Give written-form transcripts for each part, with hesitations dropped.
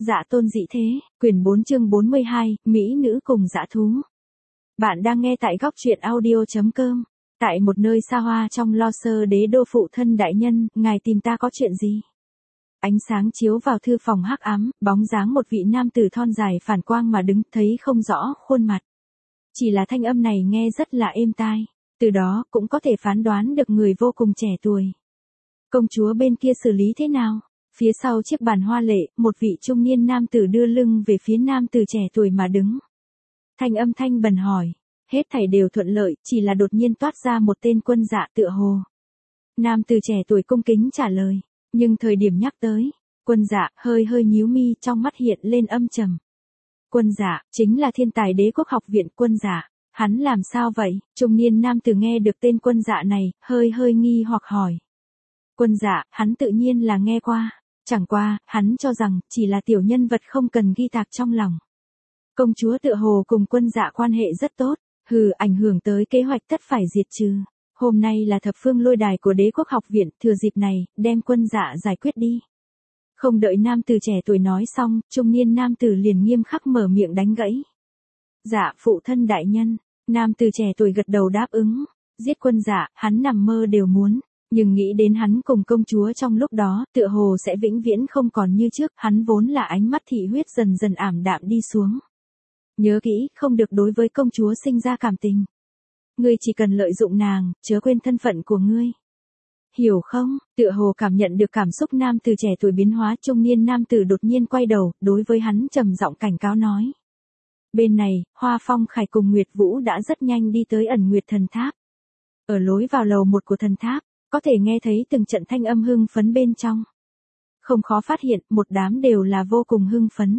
Dạ tôn dị thế, quyển 4 chương 42, Mỹ nữ cùng dã thú. Bạn đang nghe tại góc truyện audio.com. Tại một nơi xa hoa trong Lo Sơ đế đô phụ thân đại nhân, ngài tìm ta có chuyện gì? Ánh sáng chiếu vào thư phòng hắc ám, bóng dáng một vị nam tử thon dài phản quang mà đứng, thấy không rõ khuôn mặt. Chỉ là thanh âm này nghe rất là êm tai, từ đó cũng có thể phán đoán được người vô cùng trẻ tuổi. Công chúa bên kia xử lý thế nào? Phía sau chiếc bàn hoa lệ, một vị trung niên nam tử đưa lưng về phía nam tử trẻ tuổi mà đứng. Thanh âm thanh bần hỏi. Hết thảy đều thuận lợi, chỉ là đột nhiên toát ra một tên quân dạ tựa hồ. Nam tử trẻ tuổi cung kính trả lời. Nhưng thời điểm nhắc tới, quân dạ hơi hơi nhíu mi, trong mắt hiện lên âm trầm. Quân dạ, chính là thiên tài đế quốc học viện quân dạ. Hắn làm sao vậy? Trung niên nam tử nghe được tên quân dạ này, hơi hơi nghi hoặc hỏi. Quân dạ, hắn tự nhiên là nghe qua. Chẳng qua, hắn cho rằng, chỉ là tiểu nhân vật không cần ghi tạc trong lòng. Công chúa tựa hồ cùng quân dạ quan hệ rất tốt, ảnh hưởng tới kế hoạch tất phải diệt trừ. Hôm nay là thập phương lôi đài của đế quốc học viện, thừa dịp này, đem quân dạ giải quyết đi. Không đợi nam tử trẻ tuổi nói xong, trung niên nam tử liền nghiêm khắc mở miệng đánh gãy. Dạ, phụ thân đại nhân, nam tử trẻ tuổi gật đầu đáp ứng. Giết quân dạ, hắn nằm mơ đều muốn. Nhưng nghĩ đến hắn cùng công chúa trong lúc đó, tựa hồ sẽ vĩnh viễn không còn như trước, hắn vốn là ánh mắt thị huyết dần dần ảm đạm đi xuống. Nhớ kỹ, không được đối với công chúa sinh ra cảm tình. Ngươi chỉ cần lợi dụng nàng, chớ quên thân phận của ngươi. Hiểu không? Tựa hồ cảm nhận được cảm xúc nam tử trẻ tuổi biến hóa, trung niên nam tử đột nhiên quay đầu, đối với hắn trầm giọng cảnh cáo nói. Bên này, Hoa Phong Khải cùng Nguyệt Vũ đã rất nhanh đi tới ẩn Nguyệt thần tháp. Ở lối vào lầu 1 của thần tháp, có thể nghe thấy từng trận thanh âm hưng phấn bên trong. Không khó phát hiện, một đám đều là vô cùng hưng phấn.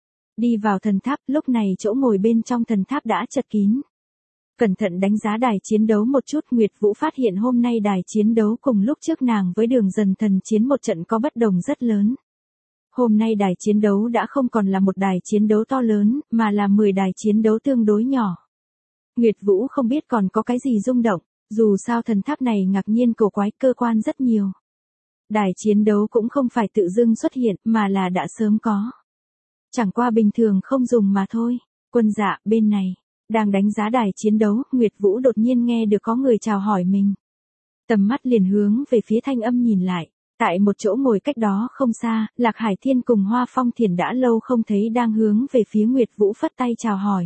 Đi vào thần tháp, lúc này chỗ ngồi bên trong thần tháp đã chật kín. Cẩn thận đánh giá đài chiến đấu một chút, Nguyệt Vũ phát hiện hôm nay đài chiến đấu cùng lúc trước nàng với Đường Dần thần chiến một trận có bất đồng rất lớn. Hôm nay đài chiến đấu đã không còn là một đài chiến đấu to lớn, mà là 10 đài chiến đấu tương đối nhỏ. Nguyệt Vũ không biết còn có cái gì rung động. Dù sao thần tháp này ngạc nhiên cổ quái, cơ quan rất nhiều. Đài chiến đấu cũng không phải tự dưng xuất hiện, mà là đã sớm có. Chẳng qua bình thường không dùng mà thôi. Quân dạ, bên này, đang đánh giá đài chiến đấu, Nguyệt Vũ đột nhiên nghe được có người chào hỏi mình. Tầm mắt liền hướng về phía thanh âm nhìn lại. Tại một chỗ ngồi cách đó không xa, Lạc Hải Thiên cùng Hoa Phong Thiền đã lâu không thấy đang hướng về phía Nguyệt Vũ phất tay chào hỏi.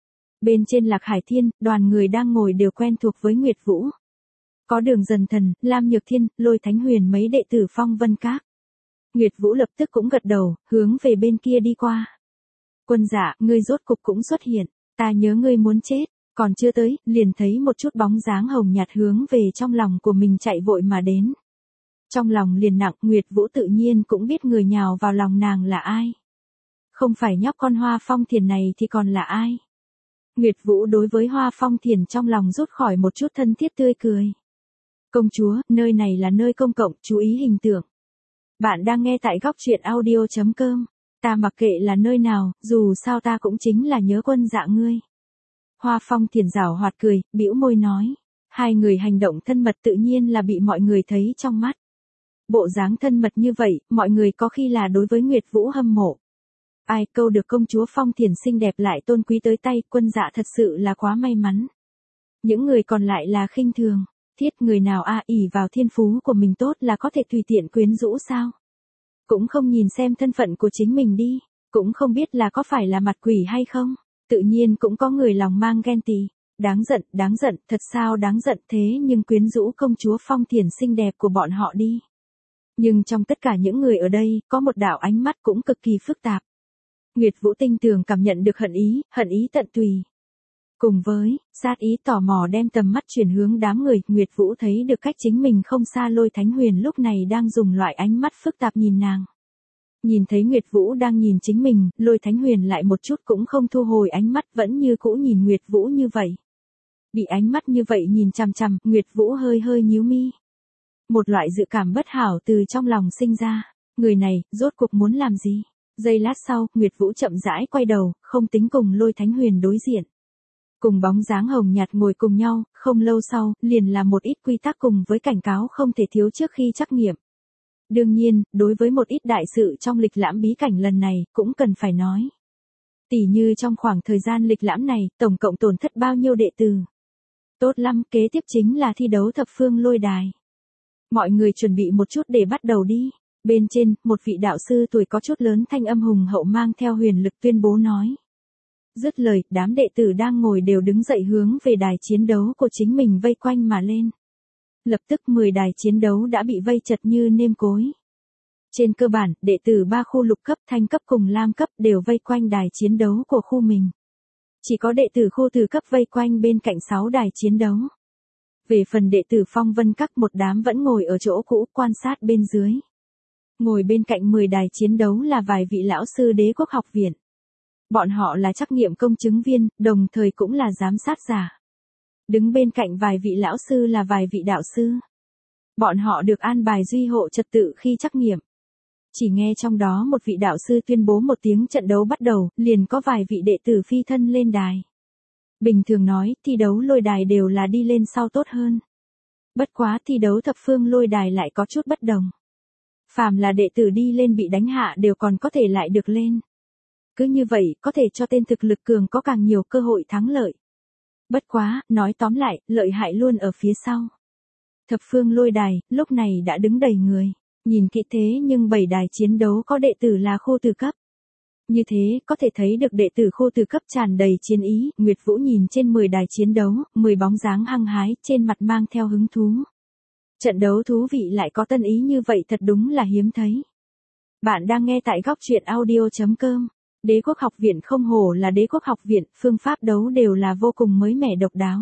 Bên trên Lạc Hải Thiên, đoàn người đang ngồi đều quen thuộc với Nguyệt Vũ. Có Đường Dần Thần, Lam Nhược Thiên, Lôi Thánh Huyền mấy đệ tử Phong Vân Các. Nguyệt Vũ lập tức cũng gật đầu, hướng về bên kia đi qua. Quân dạ, ngươi rốt cục cũng xuất hiện, ta nhớ ngươi muốn chết, còn chưa tới, liền thấy một chút bóng dáng hồng nhạt hướng về trong lòng của mình chạy vội mà đến. Trong lòng liền nặng, Nguyệt Vũ tự nhiên cũng biết người nhào vào lòng nàng là ai. Không phải nhóc con Hoa Phong Thiền này thì còn là ai? Nguyệt Vũ đối với Hoa Phong Thiền trong lòng rút khỏi một chút thân thiết tươi cười. Công chúa, nơi này là nơi công cộng, chú ý hình tượng. Bạn đang nghe tại góc truyện audio.com. Ta mặc kệ là nơi nào, dù sao ta cũng chính là nhớ quân dạ ngươi. Hoa Phong Thiền giảo hoạt cười, bĩu môi nói. Hai người hành động thân mật tự nhiên là bị mọi người thấy trong mắt. Bộ dáng thân mật như vậy, mọi người có khi là đối với Nguyệt Vũ hâm mộ. Ai câu được công chúa Phong Thiền xinh đẹp lại tôn quý tới tay, quân dạ thật sự là quá may mắn. Những người còn lại là khinh thường. Thiết, người nào ỷ vào thiên phú của mình tốt là có thể tùy tiện quyến rũ sao? Cũng không nhìn xem thân phận của chính mình đi, cũng không biết là có phải là mặt quỷ hay không, tự nhiên cũng có người lòng mang ghen tị. Đáng giận, thật sao đáng giận thế, nhưng quyến rũ công chúa Phong Thiền xinh đẹp của bọn họ đi. Nhưng trong tất cả những người ở đây, có một đạo ánh mắt cũng cực kỳ phức tạp. Nguyệt Vũ tinh tường cảm nhận được hận ý tận tùy. Cùng với, sát ý tò mò đem tầm mắt chuyển hướng đám người, Nguyệt Vũ thấy được cách chính mình không xa Lôi Thánh Huyền lúc này đang dùng loại ánh mắt phức tạp nhìn nàng. Nhìn thấy Nguyệt Vũ đang nhìn chính mình, Lôi Thánh Huyền lại một chút cũng không thu hồi ánh mắt, vẫn như cũ nhìn Nguyệt Vũ như vậy. Bị ánh mắt như vậy nhìn chằm chằm, Nguyệt Vũ hơi hơi nhíu mi. Một loại dự cảm bất hảo từ trong lòng sinh ra, người này, rốt cuộc muốn làm gì? Giây lát sau, Nguyệt Vũ chậm rãi quay đầu, không tính cùng Lôi Thánh Huyền đối diện. Cùng bóng dáng hồng nhạt ngồi cùng nhau, không lâu sau, liền là một ít quy tắc cùng với cảnh cáo không thể thiếu trước khi trắc nghiệm. Đương nhiên, đối với một ít đại sự trong lịch lãm bí cảnh lần này, cũng cần phải nói. Tỉ như trong khoảng thời gian lịch lãm này, tổng cộng tổn thất bao nhiêu đệ tử. Tốt lắm, kế tiếp chính là thi đấu thập phương lôi đài. Mọi người chuẩn bị một chút để bắt đầu đi. Bên trên, một vị đạo sư tuổi có chút lớn thanh âm hùng hậu mang theo huyền lực tuyên bố nói. Dứt lời, đám đệ tử đang ngồi đều đứng dậy hướng về đài chiến đấu của chính mình vây quanh mà lên. Lập tức 10 đài chiến đấu đã bị vây chật như nêm cối. Trên cơ bản, đệ tử 3 khu lục cấp, thanh cấp cùng lam cấp đều vây quanh đài chiến đấu của khu mình. Chỉ có đệ tử khu từ cấp vây quanh bên cạnh 6 đài chiến đấu. Về phần đệ tử phong vân các, một đám vẫn ngồi ở chỗ cũ quan sát bên dưới. Ngồi bên cạnh 10 đài chiến đấu là vài vị lão sư Đế Quốc học viện. Bọn họ là trắc nghiệm công chứng viên, đồng thời cũng là giám sát giả. Đứng bên cạnh vài vị lão sư là vài vị đạo sư. Bọn họ được an bài duy hộ trật tự khi trắc nghiệm. Chỉ nghe trong đó một vị đạo sư tuyên bố một tiếng trận đấu bắt đầu, liền có vài vị đệ tử phi thân lên đài. Bình thường nói, thi đấu lôi đài đều là đi lên sau tốt hơn. Bất quá thi đấu thập phương lôi đài lại có chút bất đồng. Phàm là đệ tử đi lên bị đánh hạ đều còn có thể lại được lên. Cứ như vậy, có thể cho tên thực lực cường có càng nhiều cơ hội thắng lợi. Bất quá, nói tóm lại, lợi hại luôn ở phía sau. Thập phương lôi đài, lúc này đã đứng đầy người. Nhìn kỹ thế nhưng 7 đài chiến đấu có đệ tử là khu từ cấp. Như thế, có thể thấy được đệ tử khu từ cấp tràn đầy chiến ý. Nguyệt Vũ nhìn trên 10 đài chiến đấu, 10 bóng dáng hăng hái, trên mặt mang theo hứng thú. Trận đấu thú vị lại có tân ý như vậy thật đúng là hiếm thấy. Bạn đang nghe tại góc truyện audio.com. Đế Quốc học viện không hổ là Đế Quốc học viện, phương pháp đấu đều là vô cùng mới mẻ độc đáo.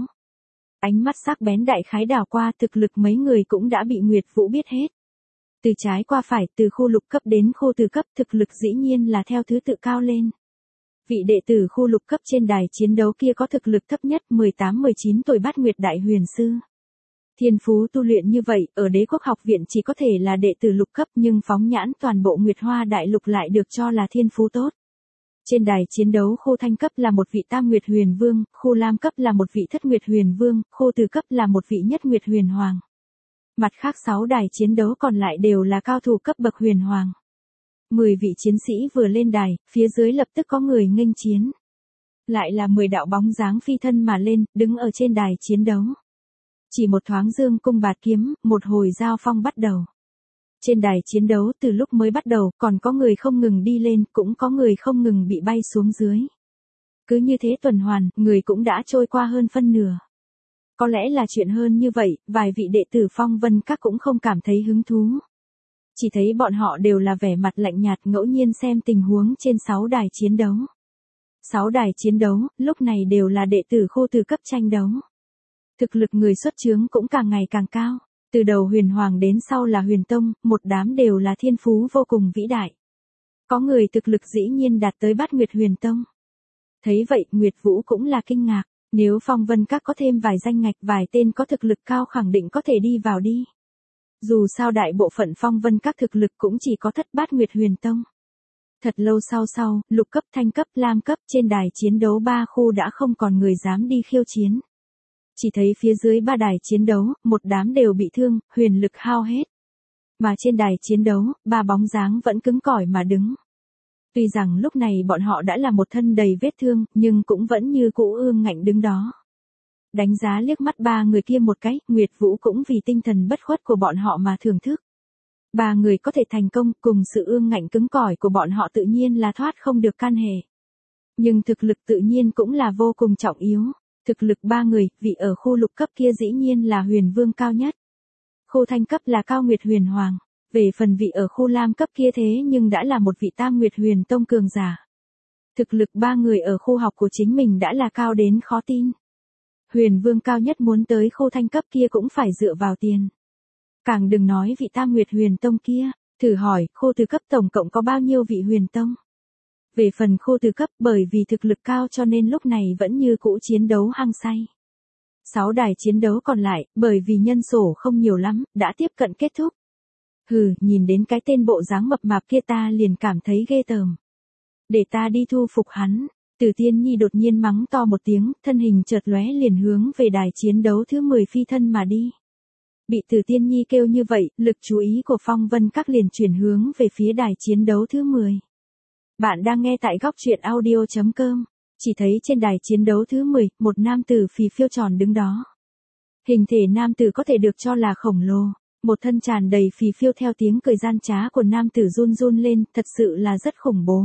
Ánh mắt sắc bén đại khái đảo qua, thực lực mấy người cũng đã bị Nguyệt Vũ biết hết. Từ trái qua phải, từ khu lục cấp đến khu từ cấp, thực lực dĩ nhiên là theo thứ tự cao lên. Vị đệ tử khu lục cấp trên đài chiến đấu kia có thực lực thấp nhất 18-19 tuổi Bát Nguyệt Đại Huyền Sư. Thiên phú tu luyện như vậy, ở Đế Quốc học viện chỉ có thể là đệ tử lục cấp, nhưng phóng nhãn toàn bộ Nguyệt Hoa Đại Lục lại được cho là thiên phú tốt. Trên đài chiến đấu khu thanh cấp là một vị Tam Nguyệt Huyền Vương, khu lam cấp là một vị Thất Nguyệt Huyền Vương, khu từ cấp là một vị Nhất Nguyệt Huyền Hoàng. Mặt khác 6 đài chiến đấu còn lại đều là cao thủ cấp bậc huyền hoàng. 10 vị chiến sĩ vừa lên đài, phía dưới lập tức có người nghênh chiến. Lại là 10 đạo bóng dáng phi thân mà lên, đứng ở trên đài chiến đấu. Chỉ một thoáng dương cung bạt kiếm, một hồi giao phong bắt đầu. Trên đài chiến đấu từ lúc mới bắt đầu, còn có người không ngừng đi lên, cũng có người không ngừng bị bay xuống dưới. Cứ như thế tuần hoàn, người cũng đã trôi qua hơn phân nửa. Có lẽ là chuyện hơn như vậy, vài vị đệ tử phong vân các cũng không cảm thấy hứng thú. Chỉ thấy bọn họ đều là vẻ mặt lạnh nhạt ngẫu nhiên xem tình huống trên 6 đài chiến đấu. 6 đài chiến đấu, lúc này đều là đệ tử khu từ cấp tranh đấu. Thực lực người xuất chướng cũng càng ngày càng cao. Từ đầu huyền hoàng đến sau là huyền tông, một đám đều là thiên phú vô cùng vĩ đại. Có người thực lực dĩ nhiên đạt tới Bát Nguyệt Huyền Tông. Thấy vậy, Nguyệt Vũ cũng là kinh ngạc. Nếu phong vân các có thêm vài danh ngạch, vài tên có thực lực cao khẳng định có thể đi vào đi. Dù sao đại bộ phận phong vân các thực lực cũng chỉ có Thất Bát Nguyệt Huyền Tông. Thật lâu sau, lục cấp, thanh cấp, lam cấp trên đài chiến đấu 3 khu đã không còn người dám đi khiêu chiến. Chỉ thấy phía dưới 3 đài chiến đấu, một đám đều bị thương, huyền lực hao hết. Mà trên đài chiến đấu, 3 bóng dáng vẫn cứng cỏi mà đứng. Tuy rằng lúc này bọn họ đã là một thân đầy vết thương, nhưng cũng vẫn như cũ ương ngạnh đứng đó. Đánh giá liếc mắt 3 người kia một cái, Nguyệt Vũ cũng vì tinh thần bất khuất của bọn họ mà thưởng thức. 3 người có thể thành công, cùng sự ương ngạnh cứng cỏi của bọn họ tự nhiên là thoát không được can hệ. Nhưng thực lực tự nhiên cũng là vô cùng trọng yếu. Thực lực 3 người, vị ở khu lục cấp kia dĩ nhiên là huyền vương cao nhất. Khu thanh cấp là Cao Nguyệt Huyền Hoàng. Về phần vị ở khu lam cấp kia thế nhưng đã là một vị Tam Nguyệt Huyền Tông cường giả. Thực lực 3 người ở khu học của chính mình đã là cao đến khó tin. Huyền vương cao nhất muốn tới khu thanh cấp kia cũng phải dựa vào tiền. Càng đừng nói vị Tam Nguyệt Huyền Tông kia, thử hỏi, khu từ cấp tổng cộng có bao nhiêu vị huyền tông? Về phần khu từ cấp, bởi vì thực lực cao cho nên lúc này vẫn như cũ chiến đấu hăng say. 6 đài chiến đấu còn lại, bởi vì nhân số không nhiều lắm, đã tiếp cận kết thúc. Hừ, nhìn đến cái tên bộ dáng mập mạp kia ta liền cảm thấy ghê tởm. Để ta đi thu phục hắn. Từ Tiên Nhi đột nhiên mắng to một tiếng, thân hình chợt lóe liền hướng về đài chiến đấu thứ 10 phi thân mà đi. Bị Từ Tiên Nhi kêu như vậy, lực chú ý của Phong Vân Các liền chuyển hướng về phía đài chiến đấu thứ 10. Bạn đang nghe tại góc truyện audio.com. Chỉ thấy trên đài chiến đấu thứ 10, một nam tử phì phiêu tròn đứng đó. Hình thể nam tử có thể được cho là khổng lồ, một thân tràn đầy phì phiêu theo tiếng cười gian trá của nam tử run run lên, thật sự là rất khủng bố.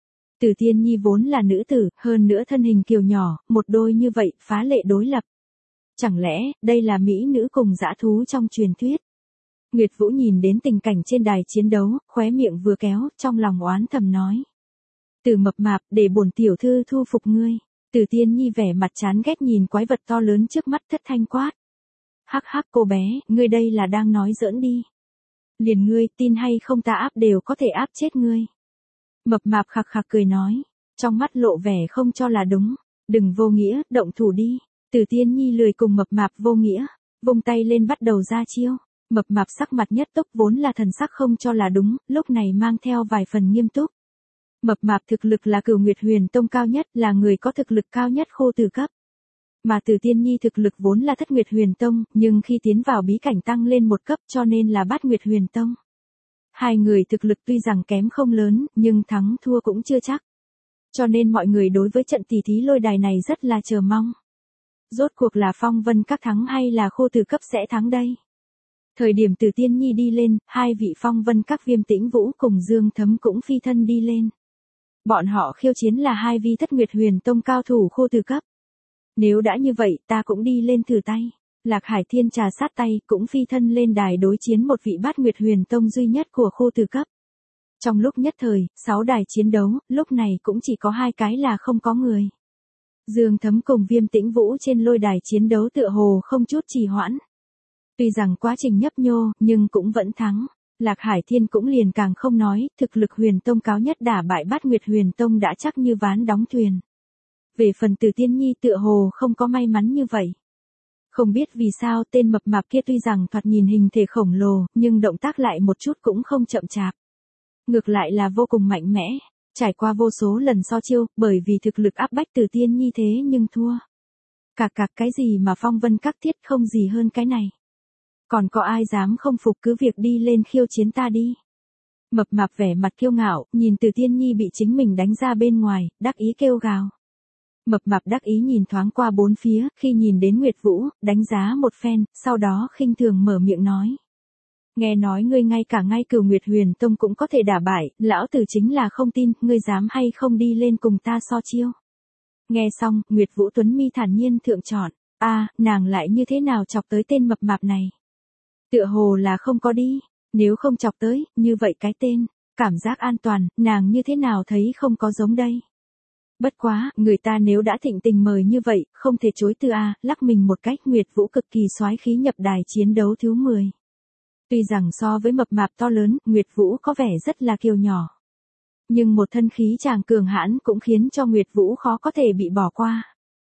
Từ Tiên Nhi vốn là nữ tử, hơn nữa thân hình kiều nhỏ, một đôi như vậy, phá lệ đối lập. Chẳng lẽ, đây là mỹ nữ cùng dã thú trong truyền thuyết? Nguyệt Vũ nhìn đến tình cảnh trên đài chiến đấu, khóe miệng vừa kéo, trong lòng oán thầm nói. Từ mập mạp, để bổn tiểu thư thu phục ngươi. Từ Tiên Nhi vẻ mặt chán ghét nhìn quái vật to lớn trước mắt thất thanh quát. Hắc hắc cô bé, ngươi đây là đang nói giỡn đi. Liền ngươi, tin hay không ta áp đều có thể áp chết ngươi. Mập mạp khạc khạc cười nói, trong mắt lộ vẻ không cho là đúng. Đừng vô nghĩa, động thủ đi. Từ Tiên Nhi lười cùng mập mạp vô nghĩa, vung tay lên bắt đầu ra chiêu. Mập mạp sắc mặt nhất túc vốn là thần sắc không cho là đúng, lúc này mang theo vài phần nghiêm túc. Mập mạp thực lực là Cửu Nguyệt Huyền Tông cao nhất, là người có thực lực cao nhất khô từ cấp. Mà Từ Tiên Nhi thực lực vốn là Thất Nguyệt Huyền Tông, nhưng khi tiến vào bí cảnh tăng lên một cấp cho nên là Bát Nguyệt Huyền Tông. Hai người thực lực tuy rằng kém không lớn, nhưng thắng thua cũng chưa chắc. Cho nên mọi người đối với trận tỷ thí lôi đài này rất là chờ mong. Rốt cuộc là Phong Vân Các thắng hay là khô từ cấp sẽ thắng đây? Thời điểm Từ Tiên Nhi đi lên, hai vị Phong Vân Các Viêm Tĩnh Vũ cùng Dương Thấm cũng phi thân đi lên. Bọn họ khiêu chiến là hai vị Thất Nguyệt Huyền Tông cao thủ khô từ cấp. Nếu đã như vậy, ta cũng đi lên thử tay. Lạc Hải Thiên trà sát tay, cũng phi thân lên đài đối chiến một vị Bát Nguyệt Huyền Tông duy nhất của khô từ cấp. Trong lúc nhất thời, 6 đài chiến đấu, lúc này cũng chỉ có 2 cái là không có người. Dương Thấm cùng Viêm Tĩnh Vũ trên lôi đài chiến đấu tựa hồ không chút trì hoãn. Tuy rằng quá trình nhấp nhô, nhưng cũng vẫn thắng. Lạc Hải Thiên cũng liền càng không nói, thực lực Huyền Tông cao nhất đả bại Bát Nguyệt Huyền Tông đã chắc như ván đóng thuyền. Về phần Từ Tiên Nhi tựa hồ không có may mắn như vậy. Không biết vì sao tên mập mạp kia tuy rằng thoạt nhìn hình thể khổng lồ, nhưng động tác lại một chút cũng không chậm chạp. Ngược lại là vô cùng mạnh mẽ, trải qua vô số lần so chiêu, bởi vì thực lực áp bách Từ Tiên Nhi thế nhưng thua. Cạc cái gì mà Phong Vân Các thiết không gì hơn cái này. Còn có ai dám không phục cứ việc đi lên khiêu chiến ta đi. Mập mạp vẻ mặt kiêu ngạo, nhìn Từ Tiên Nhi bị chính mình đánh ra bên ngoài, đắc ý kêu gào. Mập mạp đắc ý nhìn thoáng qua bốn phía, khi nhìn đến Nguyệt Vũ, đánh giá một phen, sau đó khinh thường mở miệng nói. Nghe nói ngươi ngay cả ngay Cửu Nguyệt Huyền Tông cũng có thể đả bại, lão tử chính là không tin, ngươi dám hay không đi lên cùng ta so chiêu. Nghe xong, Nguyệt Vũ Tuấn mi thản nhiên thượng chọn, nàng lại như thế nào chọc tới tên mập mạp này? Tựa hồ là không có đi, nếu không chọc tới, như vậy cái tên, cảm giác an toàn, nàng như thế nào thấy không có giống đây? Bất quá, người ta nếu đã thịnh tình mời như vậy, không thể chối từ lắc mình một cách. Nguyệt Vũ cực kỳ soái khí nhập đài chiến đấu thứ 10. Tuy rằng so với mập mạp to lớn, Nguyệt Vũ có vẻ rất là kiêu nhỏ. Nhưng một thân khí chàng cường hãn cũng khiến cho Nguyệt Vũ khó có thể bị bỏ qua.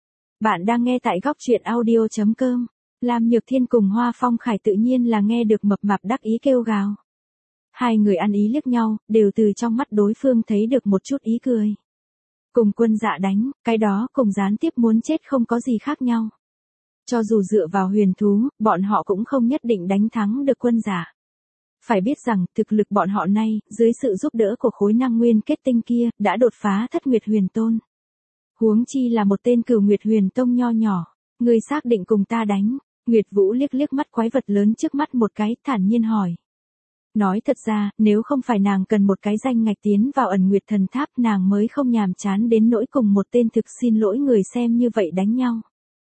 Bạn đang nghe tại góc truyện audio.com. Lam Nhược Thiên cùng Hoa Phong Khải tự nhiên là nghe được mập mạp đắc ý kêu gào. Hai người ăn ý liếc nhau, đều từ trong mắt đối phương thấy được một chút ý cười. Cùng Quân Dạ đánh, cái đó cùng gián tiếp muốn chết không có gì khác nhau. Cho dù dựa vào huyền thú, bọn họ cũng không nhất định đánh thắng được Quân Dạ. Phải biết rằng, thực lực bọn họ nay, dưới sự giúp đỡ của khối năng nguyên kết tinh kia, đã đột phá Thất Nguyệt Huyền Tôn. Huống chi là một tên Cửu Nguyệt Huyền Tông nho nhỏ, ngươi xác định cùng ta đánh. Nguyệt Vũ liếc mắt quái vật lớn trước mắt một cái, thản nhiên hỏi. Nói thật ra, nếu không phải nàng cần một cái danh ngạch tiến vào Ẩn Nguyệt Thần Tháp, nàng mới không nhàm chán đến nỗi cùng một tên thực xin lỗi người xem như vậy đánh nhau.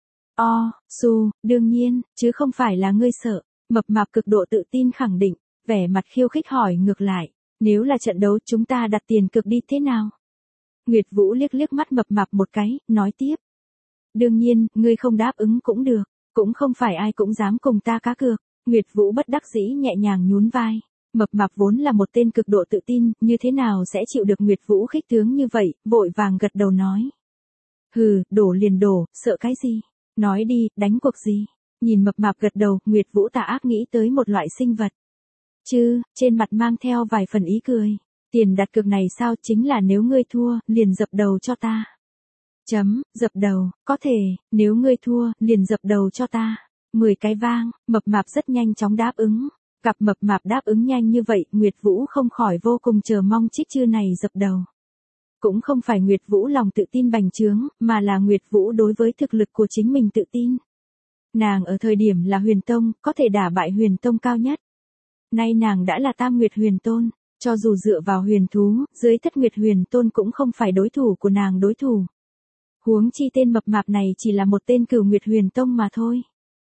Đương nhiên, chứ không phải là ngươi sợ. Mập mạp cực độ tự tin khẳng định, vẻ mặt khiêu khích hỏi ngược lại, nếu là trận đấu chúng ta đặt tiền cược đi thế nào? Nguyệt Vũ liếc mắt mập mạp một cái, nói tiếp. Đương nhiên, ngươi không đáp ứng cũng được, cũng không phải ai cũng dám cùng ta cá cược. Nguyệt Vũ bất đắc dĩ nhẹ nhàng nhún vai. Mập mạp vốn là một tên cực độ tự tin, như thế nào sẽ chịu được Nguyệt Vũ khích tướng như vậy, vội vàng gật đầu nói. Hừ, đổ liền đổ, sợ cái gì? Nói đi, đánh cuộc gì? Nhìn mập mạp gật đầu, Nguyệt Vũ tà ác nghĩ tới một loại sinh vật. Trên mặt mang theo vài phần ý cười. Tiền đặt cược này sao, chính là nếu ngươi thua, liền dập đầu cho ta. Dập đầu, có thể, nếu ngươi thua, liền dập đầu cho ta. 10 cái vang, mập mạp rất nhanh chóng đáp ứng. Gặp mập mạp đáp ứng nhanh như vậy, Nguyệt Vũ không khỏi vô cùng chờ mong chiếc trưa này dập đầu. Cũng không phải Nguyệt Vũ lòng tự tin bành trướng, mà là Nguyệt Vũ đối với thực lực của chính mình tự tin. Nàng ở thời điểm là Huyền Tông, có thể đả bại Huyền Tông cao nhất. Nay nàng đã là Tam Nguyệt Huyền Tôn, cho dù dựa vào huyền thú, dưới Thất Nguyệt Huyền Tôn cũng không phải đối thủ của nàng đối thủ. Huống chi tên mập mạp này chỉ là một tên Cửu Nguyệt Huyền Tông mà thôi.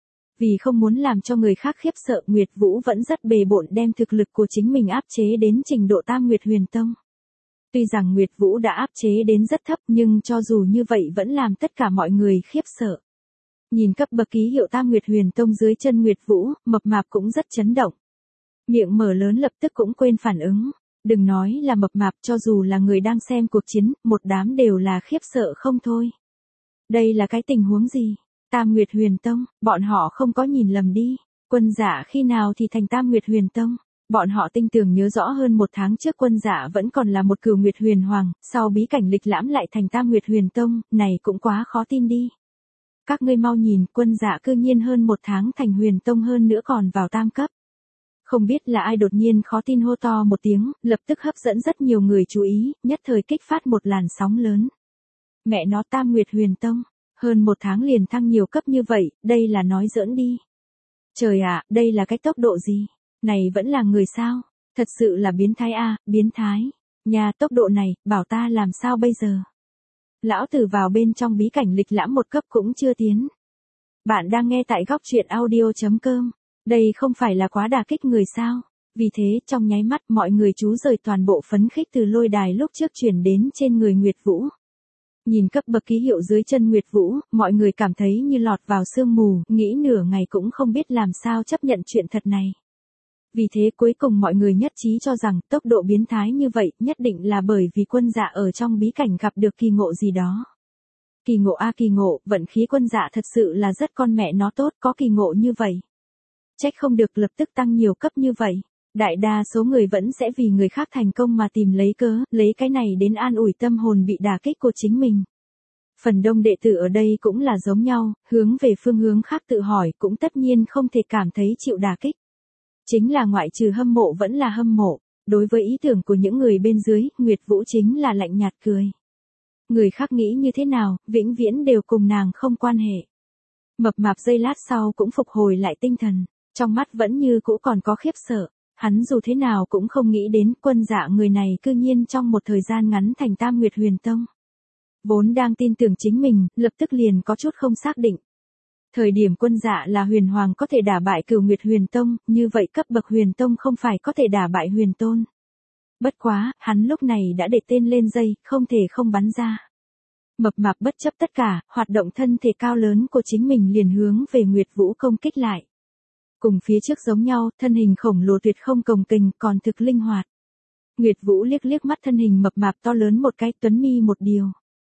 Vì không muốn làm cho người khác khiếp sợ, Nguyệt Vũ vẫn rất bề bộn đem thực lực của chính mình áp chế đến trình độ Tam Nguyệt Huyền Tông. Tuy rằng Nguyệt Vũ đã áp chế đến rất thấp nhưng cho dù như vậy vẫn làm tất cả mọi người khiếp sợ. Nhìn cấp bậc ký hiệu Tam Nguyệt Huyền Tông dưới chân Nguyệt Vũ, mập mạp cũng rất chấn động. Miệng mở lớn lập tức cũng quên phản ứng. Đừng nói là mập mạp, cho dù là người đang xem cuộc chiến, một đám đều là khiếp sợ không thôi. Đây là cái tình huống gì? Tam Nguyệt Huyền Tông, bọn họ không có nhìn lầm đi. Quân Dạ khi nào thì thành Tam Nguyệt Huyền Tông? Bọn họ tinh tường nhớ rõ hơn một tháng trước Quân Dạ vẫn còn là một Cửu Nguyệt Huyền Hoàng, sau bí cảnh lịch lãm lại thành Tam Nguyệt Huyền Tông, này cũng quá khó tin đi. Các ngươi mau nhìn, Quân Dạ cư nhiên hơn một tháng thành Huyền Tông, hơn nữa còn vào tam cấp. Không biết là ai đột nhiên khó tin hô to một tiếng, lập tức hấp dẫn rất nhiều người chú ý, nhất thời kích phát một làn sóng lớn. Mẹ nó, Tam Nguyệt Huyền Tông, hơn một tháng liền thăng nhiều cấp như vậy, đây là nói giỡn đi. Trời ạ, đây là cái tốc độ gì? Này vẫn là người sao? Thật sự là biến thái a, biến thái. Nhà tốc độ này, bảo ta làm sao bây giờ? Lão tử vào bên trong bí cảnh lịch lãm một cấp cũng chưa tiến. Bạn đang nghe tại góc truyện audio.com. Đây không phải là quá đả kích người sao? Vì thế, trong nháy mắt mọi người trú rời toàn bộ phấn khích từ lôi đài lúc trước chuyển đến trên người Nguyệt Vũ. Nhìn cấp bậc ký hiệu dưới chân Nguyệt Vũ, mọi người cảm thấy như lọt vào sương mù, nghĩ nửa ngày cũng không biết làm sao chấp nhận chuyện thật này. Vì thế cuối cùng mọi người nhất trí cho rằng tốc độ biến thái như vậy nhất định là bởi vì Quân Dạ ở trong bí cảnh gặp được kỳ ngộ gì đó. Kỳ ngộ a, kỳ ngộ, vận khí Quân Dạ thật sự là rất con mẹ nó tốt, có kỳ ngộ như vậy. Trách không được lập tức tăng nhiều cấp như vậy. Đại đa số người vẫn sẽ vì người khác thành công mà tìm lấy cớ, lấy cái này đến an ủi tâm hồn bị đả kích của chính mình. Phần đông đệ tử ở đây cũng là giống nhau, hướng về phương hướng khác tự hỏi cũng tất nhiên không thể cảm thấy chịu đả kích. Chính là ngoại trừ hâm mộ vẫn là hâm mộ, đối với ý tưởng của những người bên dưới, Nguyệt Vũ chính là lạnh nhạt cười. Người khác nghĩ như thế nào, vĩnh viễn đều cùng nàng không quan hệ. Mập mạp giây lát sau cũng phục hồi lại tinh thần, trong mắt vẫn như cũ còn có khiếp sợ. Hắn dù thế nào cũng không nghĩ đến Quân Dạ người này cư nhiên trong một thời gian ngắn thành Tam Nguyệt Huyền Tông. Vốn đang tin tưởng chính mình, lập tức liền có chút không xác định. Thời điểm Quân Dạ là Huyền Hoàng có thể đả bại Cửu Nguyệt Huyền Tông, như vậy cấp bậc Huyền Tông không phải có thể đả bại Huyền Tôn. Bất quá, hắn lúc này đã để tên lên dây, không thể không bắn ra. Mập mạp bất chấp tất cả, hoạt động thân thể cao lớn của chính mình liền hướng về Nguyệt Vũ công kích lại. Cùng phía trước giống nhau, thân hình khổng lồ tuyệt không cồng kềnh, còn thực linh hoạt. Nguyệt Vũ liếc liếc mắt thân hình mập mạp to lớn một cái, tuấn mi một điều.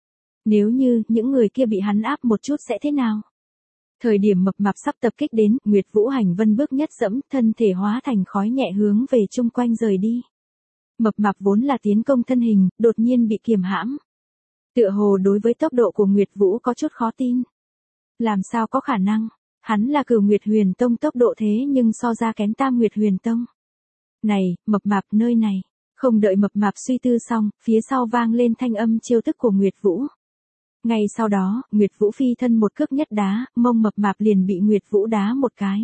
Nếu như những người kia bị hắn áp một chút sẽ thế nào? Thời điểm mập mạp sắp tập kích đến, Nguyệt Vũ hành vân bước nhất dẫm, thân thể hóa thành khói nhẹ hướng về chung quanh rời đi. Mập mạp vốn là tiến công thân hình, đột nhiên bị kiềm hãm. Tựa hồ đối với tốc độ của Nguyệt Vũ có chút khó tin. Làm sao có khả năng? Hắn là Cửu Nguyệt Huyền Tông tốc độ thế nhưng so ra kém Tam Nguyệt Huyền Tông. Này, mập mạp nơi này. Không đợi mập mạp suy tư xong, phía sau vang lên thanh âm chiêu thức của Nguyệt Vũ. Ngay sau đó, Nguyệt Vũ phi thân một cước nhất đá, mông mập mạp liền bị Nguyệt Vũ đá một cái.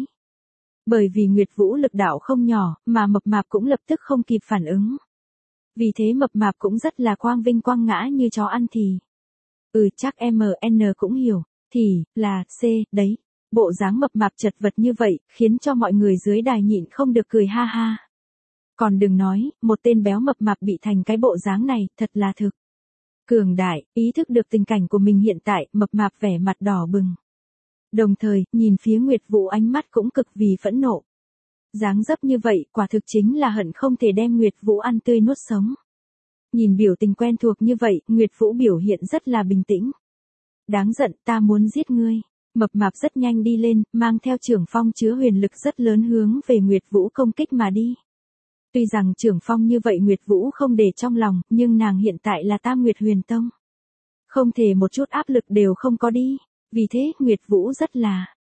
Bởi vì Nguyệt Vũ lực đạo không nhỏ, mà mập mạp cũng lập tức không kịp phản ứng. Vì thế mập mạp cũng rất là quang vinh quang ngã như chó ăn thì. Chắc MN cũng hiểu, thì, là, C, đấy. Bộ dáng mập mạp chật vật như vậy, khiến cho mọi người dưới đài nhịn không được cười ha ha. Còn đừng nói, một tên béo mập mạp bị thành cái bộ dáng này, thật là thực. Cường đại, ý thức được tình cảnh của mình hiện tại, mập mạp vẻ mặt đỏ bừng. Đồng thời, nhìn phía Nguyệt Vũ ánh mắt cũng cực vì phẫn nộ. Dáng dấp như vậy, quả thực chính là hận không thể đem Nguyệt Vũ ăn tươi nuốt sống. Nhìn biểu tình quen thuộc như vậy, Nguyệt Vũ biểu hiện rất là bình tĩnh. Đáng giận, ta muốn giết ngươi. Mập mạp rất nhanh đi lên, mang theo trưởng phong chứa huyền lực rất lớn hướng về Nguyệt Vũ công kích mà đi. Tuy rằng trưởng phong như vậy Nguyệt Vũ không để trong lòng, nhưng nàng hiện tại là Tam Nguyệt Huyền Tông. Không thể một chút áp lực đều không có đi. Vì thế, Nguyệt Vũ rất là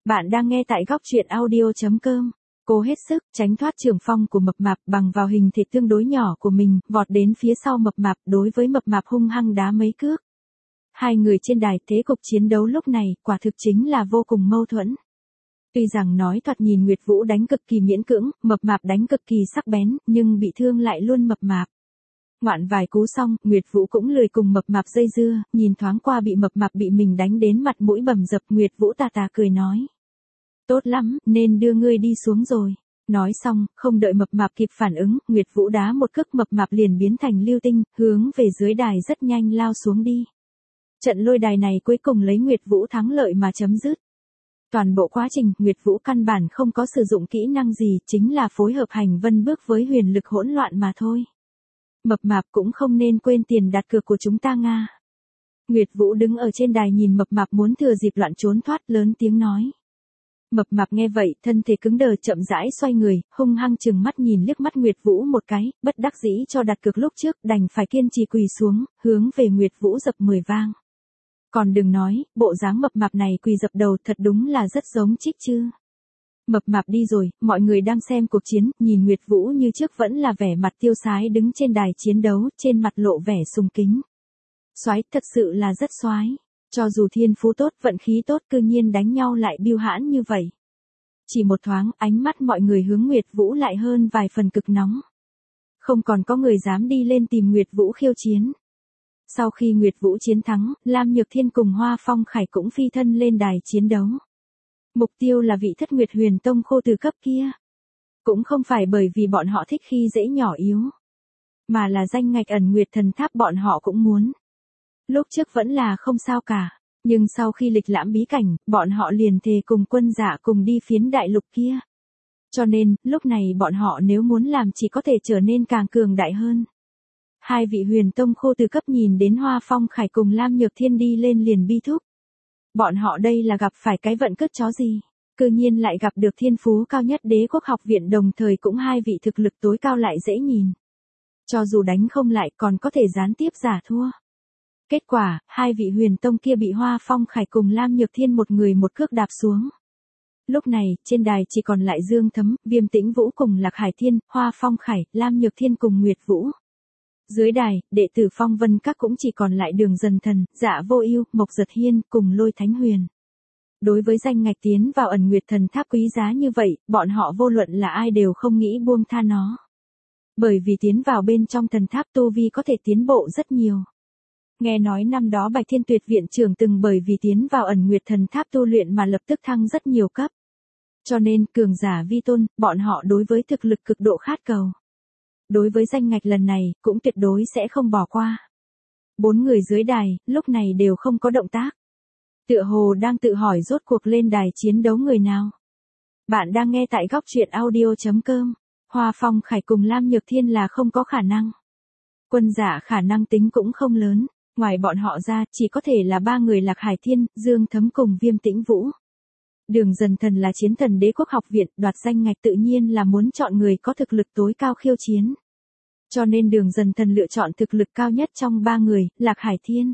Bạn đang nghe tại góc truyện audio.com. Cố hết sức tránh thoát trường phong của mập mạp bằng vào hình thể tương đối nhỏ của mình, vọt đến phía sau mập mạp, đối với mập mạp hung hăng đá mấy cước. Hai người trên đài, thế cục chiến đấu lúc này quả thực chính là vô cùng mâu thuẫn. Tuy rằng nói thoạt nhìn Nguyệt Vũ đánh cực kỳ miễn cưỡng, mập mạp đánh cực kỳ sắc bén, nhưng bị thương lại luôn mập mạp. Ngoạn vài cú xong, Nguyệt Vũ cũng lười cùng mập mạp dây dưa, nhìn thoáng qua bị mập mạp bị mình đánh đến mặt mũi bầm dập, Nguyệt Vũ tà tà cười nói. Tốt lắm, nên đưa ngươi đi xuống rồi. Nói xong, không đợi mập mạp kịp phản ứng, Nguyệt Vũ đá một cước, mập mạp liền biến thành lưu tinh, hướng về dưới đài rất nhanh lao xuống đi. Trận lôi đài này cuối cùng lấy Nguyệt Vũ thắng lợi mà chấm dứt. Toàn bộ quá trình, Nguyệt Vũ căn bản không có sử dụng kỹ năng gì, chính là phối hợp hành vân bước với huyền lực hỗn loạn mà thôi. Mập mạp cũng không nên quên tiền đặt cược của chúng ta Nga. Nguyệt Vũ đứng ở trên đài nhìn mập mạp muốn thừa dịp loạn trốn thoát, lớn tiếng nói. Mập mạp nghe vậy, thân thể cứng đờ, chậm rãi xoay người, hung hăng chừng mắt nhìn liếc mắt Nguyệt Vũ một cái, bất đắc dĩ cho đặt cược lúc trước, đành phải kiên trì quỳ xuống, hướng về Nguyệt Vũ dập 10 vang. Còn đừng nói, bộ dáng mập mạp này quỳ dập đầu thật đúng là rất giống Trích Chư. Mập mạp đi rồi, mọi người đang xem cuộc chiến, nhìn Nguyệt Vũ như trước vẫn là vẻ mặt tiêu sái đứng trên đài chiến đấu, trên mặt lộ vẻ sùng kính. Soái, thật sự là rất soái. Cho dù thiên phú tốt, vận khí tốt, cư nhiên đánh nhau lại biêu hãn như vậy. Chỉ một thoáng, ánh mắt mọi người hướng Nguyệt Vũ lại hơn vài phần cực nóng. Không còn có người dám đi lên tìm Nguyệt Vũ khiêu chiến. Sau khi Nguyệt Vũ chiến thắng, Lam Nhược Thiên cùng Hoa Phong Khải cũng phi thân lên đài chiến đấu. Mục tiêu là vị Thất Nguyệt Huyền Tông khô từ cấp kia. Cũng không phải bởi vì bọn họ thích khi dễ nhỏ yếu, mà là danh ngạch Ẩn Nguyệt Thần Tháp bọn họ cũng muốn. Lúc trước vẫn là không sao cả, nhưng sau khi lịch lãm bí cảnh, bọn họ liền thề cùng Quân Dạ cùng đi phiến đại lục kia. Cho nên, lúc này bọn họ nếu muốn làm chỉ có thể trở nên càng cường đại hơn. Hai vị huyền tông khô từ cấp nhìn đến Hoa Phong Khải cùng Lam Nhược Thiên đi lên liền bi thúc. Bọn họ đây là gặp phải cái vận cất chó gì, cư nhiên lại gặp được thiên phú cao nhất Đế Quốc học viện, đồng thời cũng hai vị thực lực tối cao lại dễ nhìn. Cho dù đánh không lại còn có thể gián tiếp giả thua. Kết quả, hai vị huyền tông kia bị Hoa Phong Khải cùng Lam Nhược Thiên một người một cước đạp xuống. Lúc này, trên đài chỉ còn lại Dương Thấm, Viêm Tĩnh Vũ cùng Lạc Hải Thiên, Hoa Phong Khải, Lam Nhược Thiên cùng Nguyệt Vũ. Dưới đài, đệ tử Phong Vân Các cũng chỉ còn lại Đường Dần Thần, Dạ Vô Ưu, Mộc Giật Hiên cùng Lôi Thánh Huyền. Đối với danh ngạch tiến vào Ẩn Nguyệt Thần Tháp quý giá như vậy, bọn họ vô luận là ai đều không nghĩ buông tha nó. Bởi vì tiến vào bên trong thần tháp tu vi có thể tiến bộ rất nhiều. Nghe nói năm đó Bạch Thiên Tuyệt viện trưởng từng bởi vì tiến vào Ẩn Nguyệt Thần Tháp tu luyện mà lập tức thăng rất nhiều cấp. Cho nên, cường giả vi tôn, bọn họ đối với thực lực cực độ khát cầu. Đối với danh ngạch lần này, cũng tuyệt đối sẽ không bỏ qua. 4 người dưới đài, lúc này đều không có động tác. Tựa hồ đang tự hỏi rốt cuộc lên đài chiến đấu người nào. Bạn đang nghe tại góc truyện audio.com. Hoa Phong Khải cùng Lam Nhược Thiên là không có khả năng. Quân Dạ khả năng tính cũng không lớn. Ngoài bọn họ ra, chỉ có thể là 3 người Lạc Hải Thiên, Dương Thấm cùng Viêm Tĩnh Vũ. Đường Dần Thần là chiến thần Đế Quốc học viện, đoạt danh ngạch tự nhiên là muốn chọn người có thực lực tối cao khiêu chiến. Cho nên Đường Dần Thần lựa chọn thực lực cao nhất trong 3 người, Lạc Hải Thiên.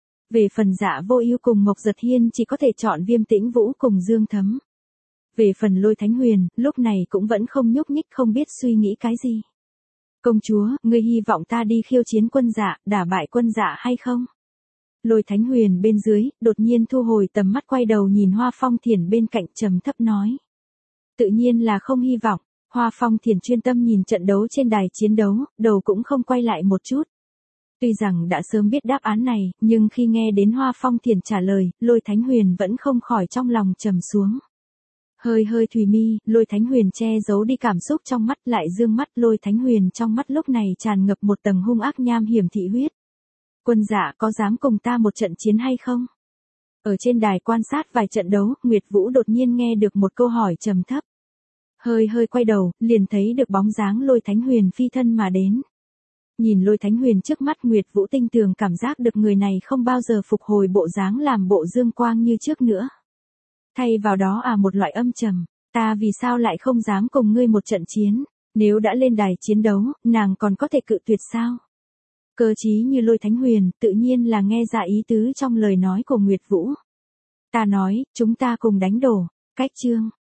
Về phần Dạ Vô Ưu cùng Mộc Giật Hiên chỉ có thể chọn Viêm Tĩnh Vũ cùng Dương Thấm. Về phần Lôi Thánh Huyền, lúc này cũng vẫn không nhúc nhích, không biết suy nghĩ cái gì. Công chúa, ngươi hy vọng ta đi khiêu chiến Quân Dạ, đả bại Quân Dạ hay không? Lôi Thánh Huyền bên dưới, đột nhiên thu hồi tầm mắt, quay đầu nhìn Hoa Phong Thiển bên cạnh, trầm thấp nói. Tự nhiên là không hy vọng. Hoa Phong Thiển chuyên tâm nhìn trận đấu trên đài chiến đấu, đầu cũng không quay lại một chút. Tuy rằng đã sớm biết đáp án này, nhưng khi nghe đến Hoa Phong Thiển trả lời, Lôi Thánh Huyền vẫn không khỏi trong lòng trầm xuống. Hơi hơi thùy mi, Lôi Thánh Huyền che giấu đi cảm xúc trong mắt, lại dương mắt. Lôi Thánh Huyền trong mắt lúc này tràn ngập một tầng hung ác nham hiểm thị huyết. Quân Dạ có dám cùng ta một trận chiến hay không? Ở trên đài quan sát vài trận đấu, Nguyệt Vũ đột nhiên nghe được một câu hỏi trầm thấp. Hơi hơi quay đầu, liền thấy được bóng dáng Lôi Thánh Huyền phi thân mà đến. Nhìn Lôi Thánh Huyền trước mắt, Nguyệt Vũ tinh tường cảm giác được người này không bao giờ phục hồi bộ dáng làm bộ dương quang như trước nữa. Thay vào đó một loại âm trầm, ta vì sao lại không dám cùng ngươi một trận chiến, nếu đã lên đài chiến đấu, nàng còn có thể cự tuyệt sao? Cơ trí như Lôi Thánh Huyền, tự nhiên là nghe ra ý tứ trong lời nói của Nguyệt Vũ. Ta nói, chúng ta cùng đánh đổ, Cách chương